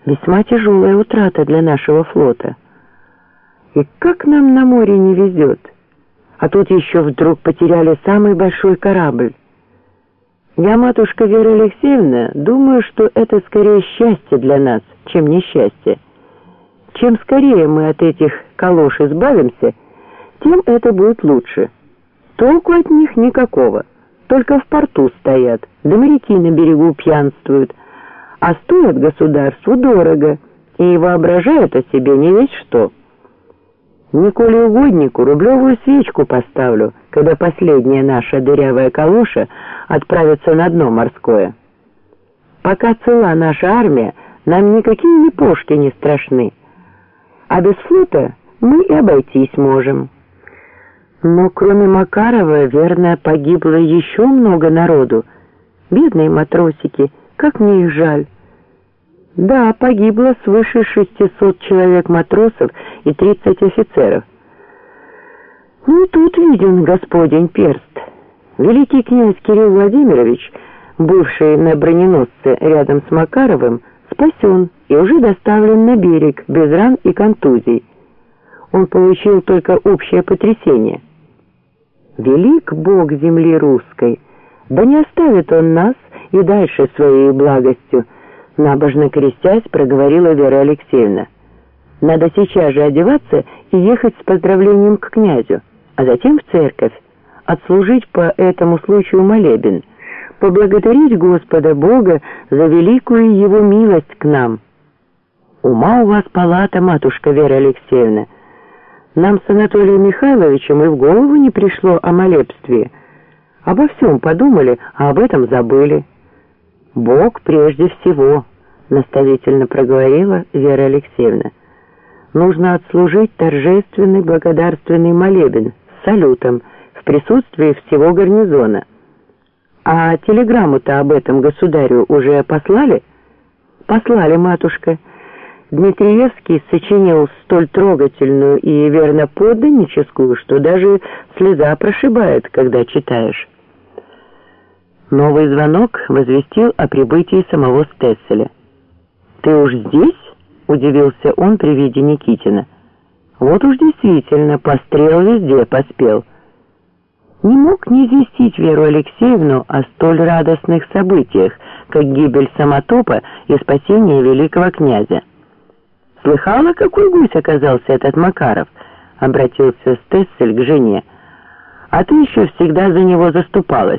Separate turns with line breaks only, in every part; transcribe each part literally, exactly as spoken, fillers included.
Весьма тяжелая утрата для нашего флота. И как нам на море не везет. А тут еще вдруг потеряли самый большой корабль. Я, матушка Вера Алексеевна, думаю, что это скорее счастье для нас, чем несчастье. Чем скорее мы от этих калош избавимся, тем это будет лучше. Толку от них никакого, только в порту стоят, да моряки на берегу пьянствуют, а стоят государству дорого и воображают о себе не весь что. Николе угоднику рублевую свечку поставлю, когда последняя наша дырявая калоша отправится на дно морское. Пока цела наша армия, нам никакие япошки не страшны, а без флота мы и обойтись можем. Но кроме Макарова, верно, погибло еще много народу. Бедные матросики, как мне их жаль. Да, погибло свыше шестисот человек матросов и тридцать офицеров. Ну, тут виден Господень перст. Великий князь Кирилл Владимирович, бывший на броненосце рядом с Макаровым, спасен и уже доставлен на берег без ран и контузий. Он получил только общее потрясение. Велик Бог земли русской, да не оставит он нас и дальше своей благостью, набожно крестясь, проговорила Вера Алексеевна. Надо сейчас же одеваться и ехать с поздравлением к князю, а затем в церковь, отслужить по этому случаю молебен, поблагодарить Господа Бога за великую его милость к нам. Ума у вас палата, матушка Вера Алексеевна. Нам с Анатолием Михайловичем и в голову не пришло о молебстве. Обо всем подумали, а об этом забыли. Бог прежде всего, наставительно проговорила Вера Алексеевна. Нужно отслужить торжественный благодарственный молебен с салютом в присутствии всего гарнизона. А телеграмму-то об этом государю уже послали? Послали, матушка. Дмитриевский сочинил столь трогательную и верно подданническую, что даже слеза прошибает, когда читаешь. Новый звонок возвестил о прибытии самого Стесселя. «Ты уж здесь?» — удивился он при виде Никитина. «Вот уж действительно, пострел везде поспел». Не мог не известить Веру Алексеевну о столь радостных событиях, как гибель Самотопа и спасение великого князя. «Слыхала, какой гусь оказался этот Макаров?» — обратился Стессель к жене. «А ты еще всегда за него заступалась».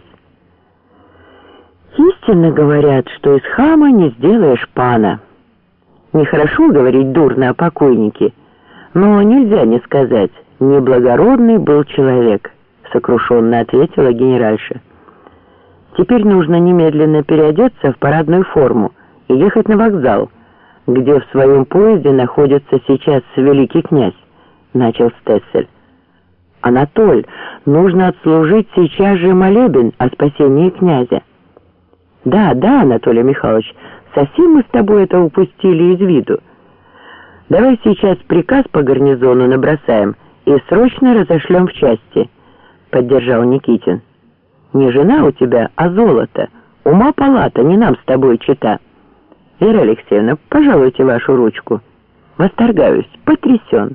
«Истинно говорят, что из хама не сделаешь пана. Нехорошо говорить дурно о покойнике, но нельзя не сказать, неблагородный был человек», — сокрушенно ответила генеральша. «Теперь нужно немедленно переодеться в парадную форму и ехать на вокзал, где в своем поезде находится сейчас великий князь», — начал Стессель. «Анатоль, нужно отслужить сейчас же молебен о спасении князя». «Да, да, Анатолий Михайлович, совсем мы с тобой это упустили из виду. Давай сейчас приказ по гарнизону набросаем и срочно разошлем в части», — поддержал Никитин. «Не жена у тебя, а золото. Ума палата, не нам с тобой чита. Вера Алексеевна, пожалуйте вашу ручку. Восторгаюсь, потрясен».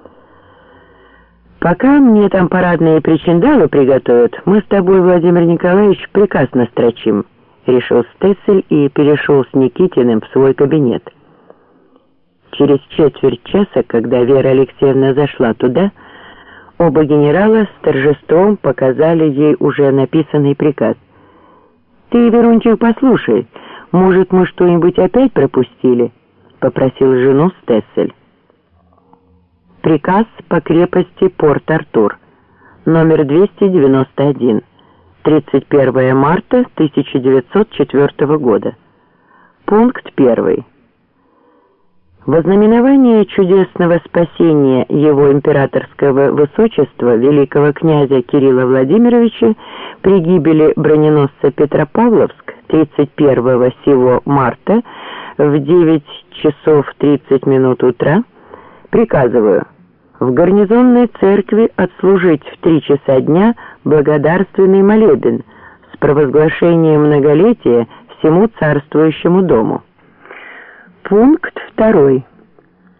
«Пока мне там парадные причиндалы приготовят, мы с тобой, Владимир Николаевич, приказ настрочим», — решил Стессель и перешел с Никитиным в свой кабинет. Через четверть часа, когда Вера Алексеевна зашла туда, оба генерала с торжеством показали ей уже написанный приказ. «Ты, Верунчик, послушай, может, мы что-нибудь опять пропустили?» — попросил жену Стессель. Приказ по крепости Порт-Артур, номер двести девяносто один, тридцать первое марта тысяча девятьсот четвёртого года. Пункт первый. Во знаменование чудесного спасения его императорского высочества великого князя Кирилла Владимировича при гибели броненосца Петропавловск тридцать первого сего марта в девять часов тридцать минут утра приказываю в гарнизонной церкви отслужить в три часа дня благодарственный молебен с провозглашением многолетия всему царствующему дому. Пункт второй.